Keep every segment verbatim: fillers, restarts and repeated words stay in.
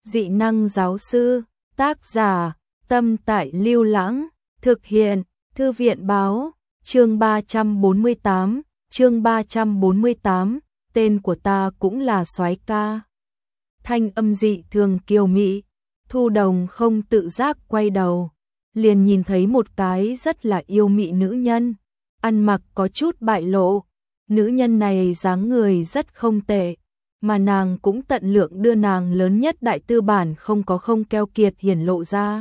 Dị năng giáo sư, tác giả, Tâm Tại Lưu Lãng, thực hiện, Thư viện báo, chương ba trăm bốn mươi tám, chương ba trăm bốn mươi tám, tên của ta cũng là soái ca. Thanh âm dị thường kiều mị, Thu Đồng không tự giác quay đầu, liền nhìn thấy một cái rất là yêu mị nữ nhân, ăn mặc có chút bại lộ. Nữ nhân này dáng người rất không tệ, mà nàng cũng tận lượng đưa nàng lớn nhất đại tư bản không có không keo kiệt hiển lộ ra.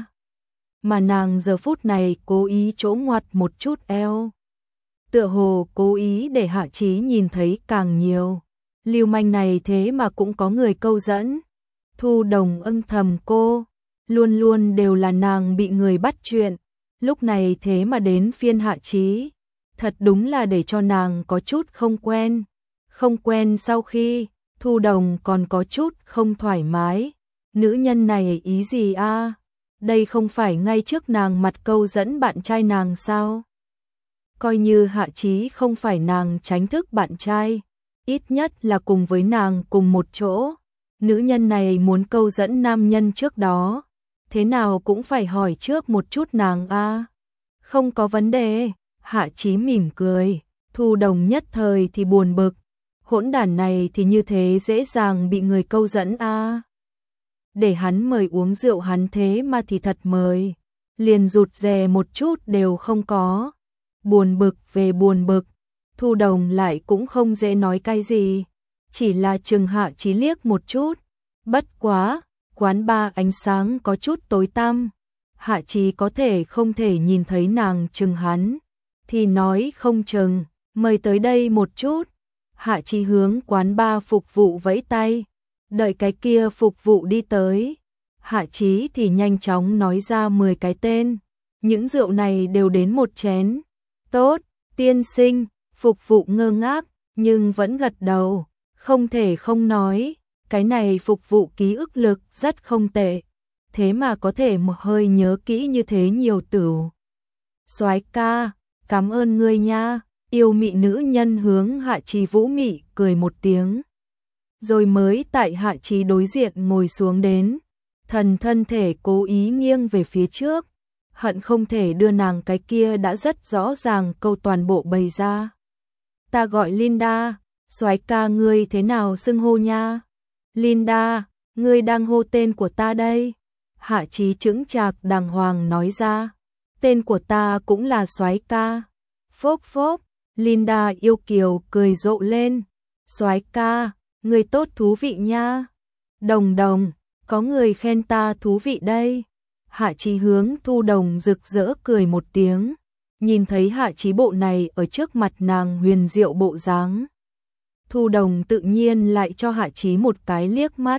Mà nàng giờ phút này cố ý chỗ ngoặt một chút eo, tựa hồ cố ý để Hạ Chí nhìn thấy càng nhiều. Lưu manh này thế mà cũng có người câu dẫn. Thu Đồng âm thầm cô, luôn luôn đều là nàng bị người bắt chuyện, lúc này thế mà đến phiên Hạ Chí, thật đúng là để cho nàng có chút không quen. Không quen sau khi, Thu Đồng còn có chút không thoải mái. Nữ nhân này ý gì a? Đây không phải ngay trước nàng mặt câu dẫn bạn trai nàng sao? Coi như Hạ Chí không phải nàng tránh thức bạn trai, ít nhất là cùng với nàng cùng một chỗ. Nữ nhân này muốn câu dẫn nam nhân trước đó, thế nào cũng phải hỏi trước một chút nàng a. Không có vấn đề, Hạ Chí mỉm cười. Thu Đồng nhất thời thì buồn bực, hỗn đản này thì như thế dễ dàng bị người câu dẫn a. Để hắn mời uống rượu hắn thế mà thì thật mời, liền rụt rè một chút đều không có. Buồn bực về buồn bực, Thu Đồng lại cũng không dễ nói cái gì, chỉ là chừng Hạ Chí liếc một chút. Bất quá, quán bar ánh sáng có chút tối tăm, Hạ Chí có thể không thể nhìn thấy nàng chừng hắn, thì nói không chừng, mời tới đây một chút. Hạ Chí hướng quán bar phục vụ vẫy tay, đợi cái kia phục vụ đi tới. Hạ Chí thì nhanh chóng nói ra mười cái tên, những rượu này đều đến một chén. Tốt, tiên sinh, phục vụ ngơ ngác, nhưng vẫn gật đầu, không thể không nói, cái này phục vụ ký ức lực rất không tệ, thế mà có thể một hơi nhớ kỹ như thế nhiều tửu. Soái ca, cảm ơn ngươi nha. Yêu mị nữ nhân hướng Hạ Chí vũ mị cười một tiếng, rồi mới tại Hạ Chí đối diện ngồi xuống đến, thần thân thể cố ý nghiêng về phía trước, hận không thể đưa nàng cái kia đã rất rõ ràng câu toàn bộ bày ra. Ta gọi Linda, soái ca ngươi thế nào xưng hô nha? Linda, ngươi đang hô tên của ta đây. Hạ Chí chững chạc đàng hoàng nói ra, tên của ta cũng là soái ca. Phốc phốc, Linda yêu kiều cười rộ lên, soái ca, người tốt thú vị nha. Đồng Đồng, có người khen ta thú vị đây. Hạ Chí hướng Thu Đồng rực rỡ cười một tiếng, nhìn thấy Hạ Chí bộ này ở trước mặt nàng huyền diệu bộ dáng. Thu Đồng tự nhiên lại cho Hạ Chí một cái liếc mắt.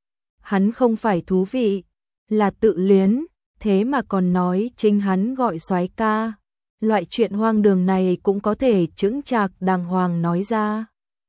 Hắn không phải thú vị, là tự luyến, thế mà còn nói chính hắn gọi soái ca. Loại chuyện hoang đường này cũng có thể chững chạc đàng hoàng nói ra.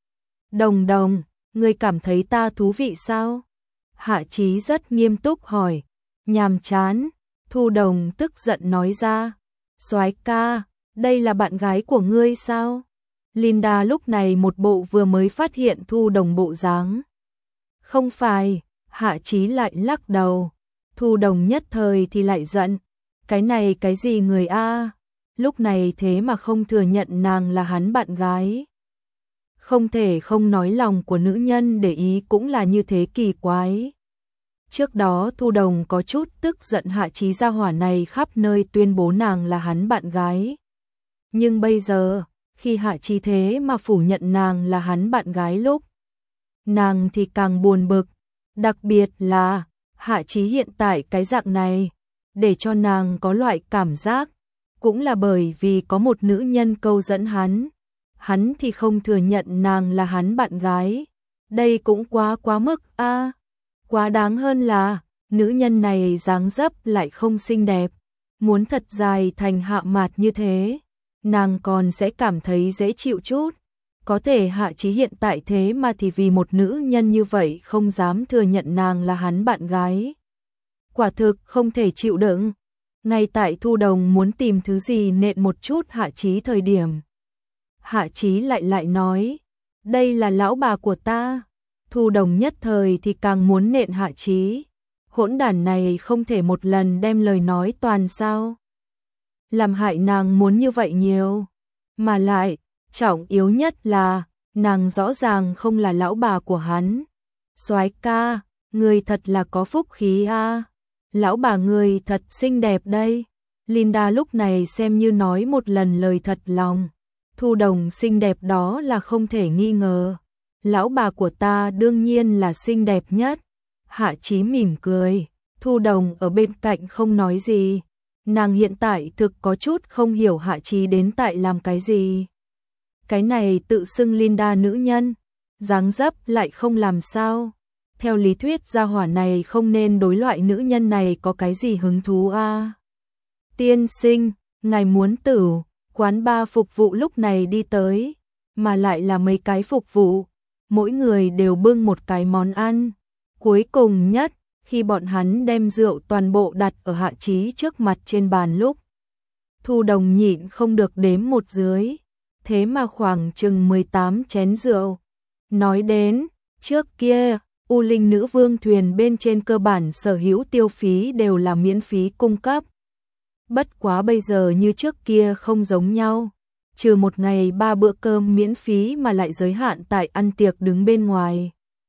Đồng Đồng, ngươi cảm thấy ta thú vị sao? Hạ Chí rất nghiêm túc hỏi. Nhàm chán, Thu Đồng tức giận nói ra. Soái ca, đây là bạn gái của ngươi sao? Linda lúc này một bộ vừa mới phát hiện Thu Đồng bộ dáng. Không phải, Hạ Chí lại lắc đầu. Thu Đồng nhất thời thì lại giận. Cái này cái gì người a? Lúc này thế mà không thừa nhận nàng là hắn bạn gái. Không thể không nói lòng của nữ nhân để ý cũng là như thế kỳ quái. Trước đó Thu Đồng có chút tức giận Hạ Chí gia hỏa này khắp nơi tuyên bố nàng là hắn bạn gái. Nhưng bây giờ, khi Hạ Chí thế mà phủ nhận nàng là hắn bạn gái lúc, nàng thì càng buồn bực. Đặc biệt là, Hạ Chí hiện tại cái dạng này, để cho nàng có loại cảm giác, cũng là bởi vì có một nữ nhân câu dẫn hắn. Hắn thì không thừa nhận nàng là hắn bạn gái. Đây cũng quá quá mức a. À, quá đáng hơn là, nữ nhân này dáng dấp lại không xinh đẹp. Muốn thật dài thành Hạ Mạt như thế, nàng còn sẽ cảm thấy dễ chịu chút. Có thể Hạ Chí hiện tại thế mà thì vì một nữ nhân như vậy không dám thừa nhận nàng là hắn bạn gái. Quả thực không thể chịu đựng. Ngay tại Thu Đồng muốn tìm thứ gì nện một chút Hạ Chí thời điểm, Hạ Chí lại lại nói, đây là lão bà của ta. Thu Đồng nhất thời thì càng muốn nện Hạ Chí, hỗn đản này không thể một lần đem lời nói toàn sao? Làm hại nàng muốn như vậy nhiều. Mà lại, trọng yếu nhất là, nàng rõ ràng không là lão bà của hắn. Soái ca, người thật là có phúc khí a. Lão bà người thật xinh đẹp đây. Linda lúc này xem như nói một lần lời thật lòng. Thu Đồng xinh đẹp đó là không thể nghi ngờ. Lão bà của ta đương nhiên là xinh đẹp nhất. Hạ Chí mỉm cười. Thu Đồng ở bên cạnh không nói gì. Nàng hiện tại thực có chút không hiểu Hạ Chí đến tại làm cái gì. Cái này tự xưng Linda nữ nhân, dáng dấp lại không làm sao. Theo lý thuyết gia hỏa này không nên đối loại nữ nhân này có cái gì hứng thú a. À. Tiên sinh, ngài muốn tử, quán bar phục vụ lúc này đi tới, mà lại là mấy cái phục vụ, mỗi người đều bưng một cái món ăn. Cuối cùng nhất, khi bọn hắn đem rượu toàn bộ đặt ở Hạ Chí trước mặt trên bàn lúc, Thu Đồng nhịn không được đếm một dưới, thế mà khoảng chừng mười tám chén rượu. Nói đến, trước kia, U Linh Nữ Vương thuyền bên trên cơ bản sở hữu tiêu phí đều là miễn phí cung cấp. Bất quá bây giờ như trước kia không giống nhau, trừ một ngày ba bữa cơm miễn phí mà lại giới hạn tại ăn tiệc đứng bên ngoài.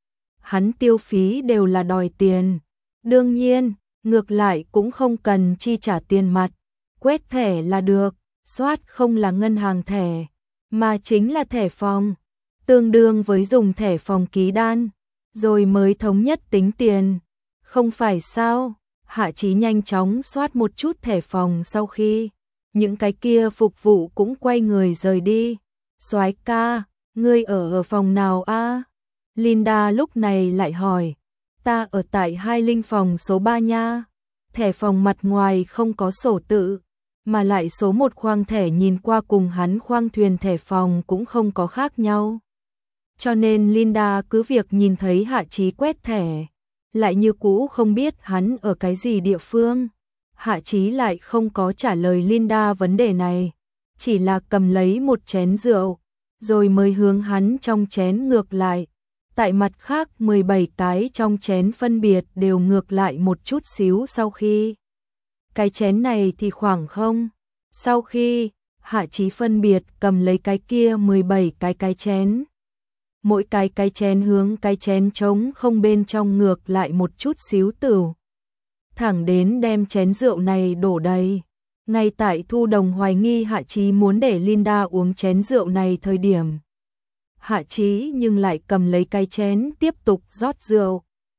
Hắn tiêu phí đều là đòi tiền. Đương nhiên, ngược lại cũng không cần chi trả tiền mặt, quét thẻ là được, soát không là ngân hàng thẻ, mà chính là thẻ phòng, tương đương với dùng thẻ phòng ký đan, rồi mới thống nhất tính tiền. Không phải sao? Hạ Chí nhanh chóng soát một chút thẻ phòng sau khi những cái kia phục vụ cũng quay người rời đi. Soái ca, ngươi ở ở phòng nào a? Linda lúc này lại hỏi. Ta ở tại hai linh phòng số ba nha. Thẻ phòng mặt ngoài không có sổ tự, mà lại số một khoang thẻ nhìn qua cùng hắn khoang thuyền thẻ phòng cũng không có khác nhau. Cho nên Linda cứ việc nhìn thấy Hạ Chí quét thẻ, lại như cũ không biết hắn ở cái gì địa phương. Hạ Chí lại không có trả lời Linda vấn đề này, chỉ là cầm lấy một chén rượu, rồi mới hướng hắn trong chén ngược lại. Tại mặt khác mười bảy cái trong chén phân biệt đều ngược lại một chút xíu sau khi. Cái chén này thì khoảng không. Sau khi, Hạ Chí phân biệt cầm lấy cái kia mười bảy cái cái chén. Mỗi cái cái chén hướng cái chén trống không bên trong ngược lại một chút xíu tửu. Thẳng đến đem chén rượu này đổ đầy. Ngay tại Thu Đồng hoài nghi Hạ Chí muốn để Linda uống chén rượu này thời điểm. Hạ Chí nhưng lại cầm lấy cái chén tiếp tục rót rượu.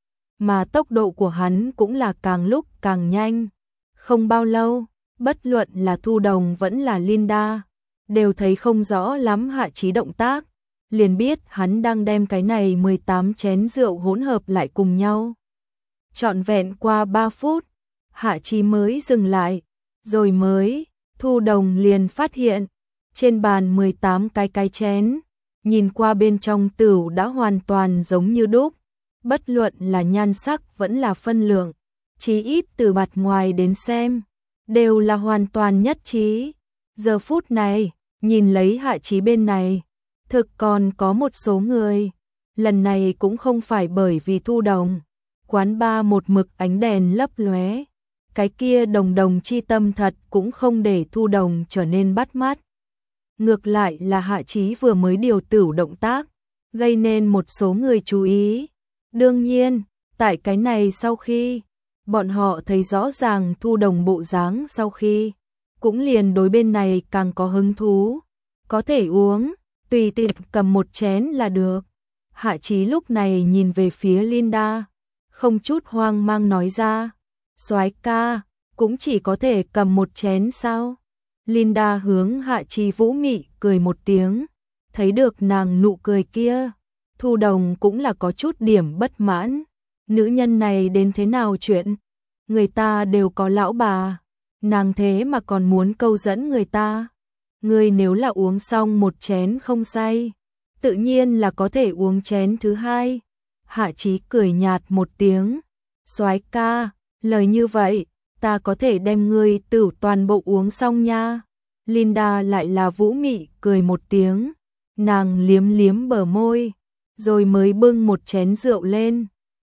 Mà tốc độ của hắn cũng là càng lúc càng nhanh. Không bao lâu, bất luận là Thu Đồng vẫn là Linda, đều thấy không rõ lắm Hạ Chí động tác, liền biết hắn đang đem cái này mười tám chén rượu hỗn hợp lại cùng nhau. Trọn vẹn qua ba phút, Hạ Chí mới dừng lại, rồi mới, Thu Đồng liền phát hiện, trên bàn mười tám cái cái chén, nhìn qua bên trong tửu đã hoàn toàn giống như đúc, bất luận là nhan sắc vẫn là phân lượng, chí ít từ mặt ngoài đến xem, đều là hoàn toàn nhất trí. Giờ phút này, nhìn lấy Hạ Chí bên này, thực còn có một số người, lần này cũng không phải bởi vì Thu Đồng, quán bar một mực ánh đèn lấp lóe, cái kia đồng đồng chi tâm thật cũng không để Thu Đồng trở nên bắt mắt. Ngược lại là Hạ Chí vừa mới điều tửu động tác, gây nên một số người chú ý. Đương nhiên, tại cái này sau khi, bọn họ thấy rõ ràng Thu Đồng bộ dáng sau khi, cũng liền đối bên này càng có hứng thú. Có thể uống, tùy tiện cầm một chén là được. Hạ Chí lúc này nhìn về phía Linda, không chút hoang mang nói ra. Soái ca, cũng chỉ có thể cầm một chén sao? Linda hướng Hạ Chí vũ mị cười một tiếng, thấy được nàng nụ cười kia, Thu Đồng cũng là có chút điểm bất mãn. Nữ nhân này đến thế nào chuyện? Người ta đều có lão bà, nàng thế mà còn muốn câu dẫn người ta. Người nếu là uống xong một chén không say, tự nhiên là có thể uống chén thứ hai. Hạ Chí cười nhạt một tiếng. Soái ca, lời như vậy, ta có thể đem ngươi tửu toàn bộ uống xong nha. Linda lại là vũ mị cười một tiếng, nàng liếm liếm bờ môi, rồi mới bưng một chén rượu lên.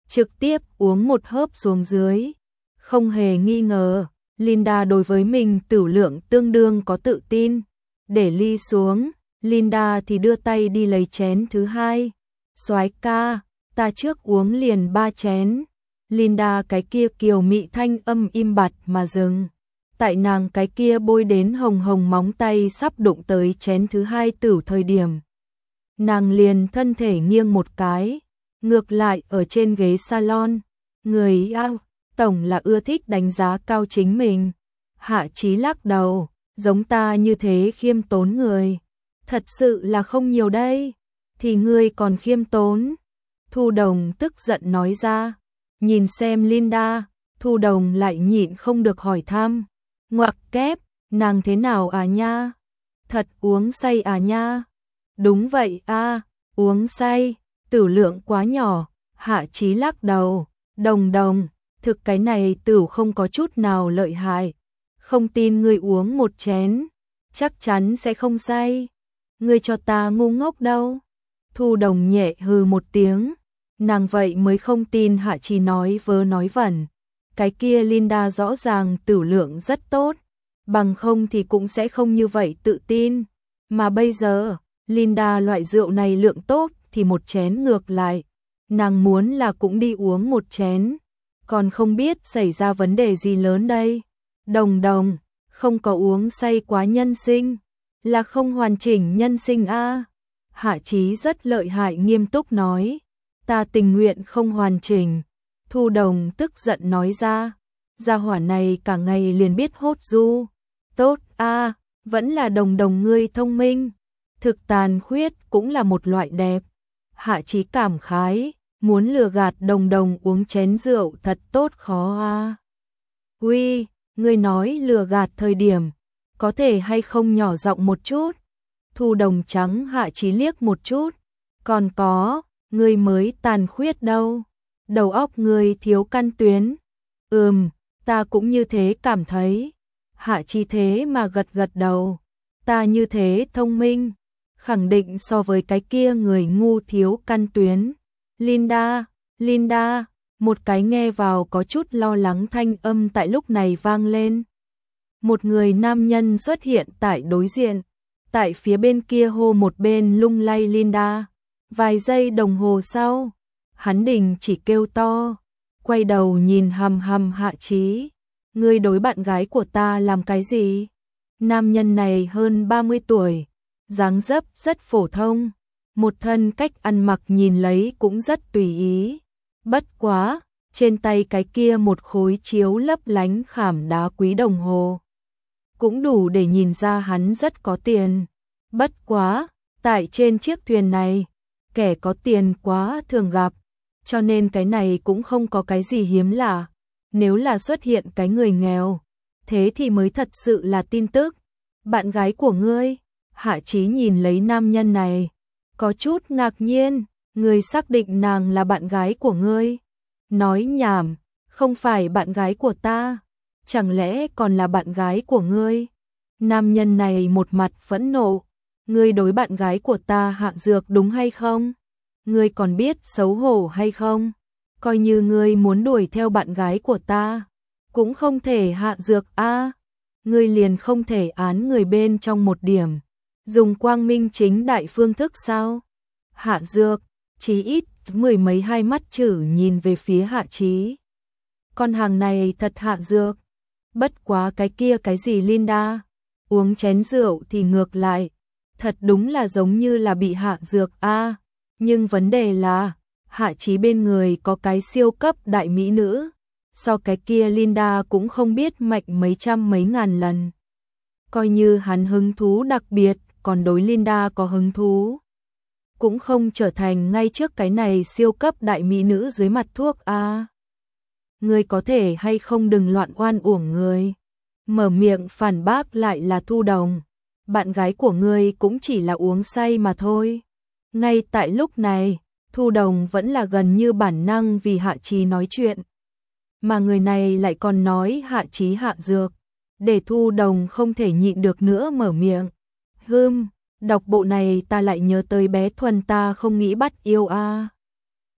trực tiếp uống một hớp xuống dưới. Không hề nghi ngờ, Linda đối với mình tửu lượng tương đương có tự tin. Để ly xuống, Linda thì đưa tay đi lấy chén thứ hai. Soái ca, ta trước uống liền ba chén. Linda cái kia kiều mị thanh âm im bặt mà dừng. Tại nàng cái kia bôi đến hồng hồng móng tay sắp đụng tới chén thứ hai tửu thời điểm. Nàng liền thân thể nghiêng một cái, ngược lại ở trên ghế salon. Người ao, tổng là ưa thích đánh giá cao chính mình. Hạ Chí lắc đầu, giống ta như thế khiêm tốn người. Thật sự là không nhiều đây, thì ngươi còn khiêm tốn. Thu Đồng tức giận nói ra, nhìn xem Linda, Thu Đồng lại nhịn không được hỏi thăm. Ngoặc kép, nàng thế nào à nha? Thật uống say à nha? Đúng vậy a, uống say, tửu lượng quá nhỏ. Hạ Chí lắc đầu, Đồng Đồng, thực cái này tửu không có chút nào lợi hại. Không tin ngươi uống một chén, chắc chắn sẽ không say. Ngươi cho ta ngu ngốc đâu. Thu Đồng nhẹ hừ một tiếng, nàng vậy mới không tin Hạ Chí nói vớ nói vẩn. Cái kia Linda rõ ràng tửu lượng rất tốt, bằng không thì cũng sẽ không như vậy tự tin. Mà bây giờ, Linda loại rượu này lượng tốt thì một chén ngược lại. Nàng muốn là cũng đi uống một chén, còn không biết xảy ra vấn đề gì lớn đây. Đồng Đồng, không có uống say quá nhân sinh, là không hoàn chỉnh nhân sinh a. Hạ Chí rất lợi hại nghiêm túc nói, ta tình nguyện không hoàn chỉnh. Thu Đồng tức giận nói ra, gia hỏa này cả ngày liền biết hốt du. Tốt a, vẫn là Đồng Đồng ngươi thông minh. Thực tàn khuyết cũng là một loại đẹp. Hạ Chí cảm khái, muốn lừa gạt Đồng Đồng uống chén rượu thật tốt khó a. Uy, ngươi nói lừa gạt thời điểm, có thể hay không nhỏ giọng một chút? Thu Đồng trắng Hạ Chí liếc một chút. Còn có, ngươi mới tàn khuyết đâu. Đầu óc ngươi thiếu căn tuyến. Ừm, ta cũng như thế cảm thấy. Hạ Chí thế mà gật gật đầu. Ta như thế thông minh, khẳng định so với cái kia người ngu thiếu căn tuyến. Linda, Linda, một cái nghe vào có chút lo lắng thanh âm tại lúc này vang lên. Một người nam nhân xuất hiện tại đối diện, tại phía bên kia hô một bên lung lay Linda. Vài giây đồng hồ sau, hắn đình chỉ kêu to, quay đầu nhìn hằm hằm Hạ Chí. Ngươi đối bạn gái của ta làm cái gì? Nam nhân này hơn ba mươi tuổi, dáng dấp rất phổ thông, một thân cách ăn mặc nhìn lấy cũng rất tùy ý. Bất quá, trên tay cái kia một khối chiếu lấp lánh khảm đá quý đồng hồ, cũng đủ để nhìn ra hắn rất có tiền. Bất quá, tại trên chiếc thuyền này, kẻ có tiền quá thường gặp, cho nên cái này cũng không có cái gì hiếm lạ. Nếu là xuất hiện cái người nghèo, thế thì mới thật sự là tin tức. Bạn gái của ngươi? Hạ Chí nhìn lấy nam nhân này, có chút ngạc nhiên. Ngươi xác định nàng là bạn gái của ngươi? Nói nhảm, không phải bạn gái của ta, chẳng lẽ còn là bạn gái của ngươi? Nam nhân này một mặt phẫn nộ, ngươi đối bạn gái của ta hạ dược đúng hay không? Ngươi còn biết xấu hổ hay không? Coi như ngươi muốn đuổi theo bạn gái của ta, cũng không thể hạ dược a. Ngươi liền không thể án người bên trong một điểm, dùng quang minh chính đại phương thức sao? Hạ dược, chí ít mười mấy hai mắt chử nhìn về phía Hạ Chí. Con hàng này thật hạ dược. Bất quá cái kia cái gì Linda, uống chén rượu thì ngược lại, thật đúng là giống như là bị hạ dược a. Nhưng vấn đề là, Hạ Chí bên người có cái siêu cấp đại mỹ nữ, so cái kia Linda cũng không biết mạnh mấy trăm mấy ngàn lần. Coi như hắn hứng thú đặc biệt, còn đối Linda có hứng thú, cũng không trở thành ngay trước cái này siêu cấp đại mỹ nữ dưới mặt thuốc a. Ngươi có thể hay không đừng loạn oan uổng người. Mở miệng phản bác lại là Thu Đồng. Bạn gái của ngươi cũng chỉ là uống say mà thôi. Ngay tại lúc này, Thu Đồng vẫn là gần như bản năng vì Hạ Chí nói chuyện. Mà người này lại còn nói Hạ Chí hạ dược, để Thu Đồng không thể nhịn được nữa mở miệng. Hừm, đọc bộ này ta lại nhớ tới bé Thuần ta không nghĩ bắt yêu a.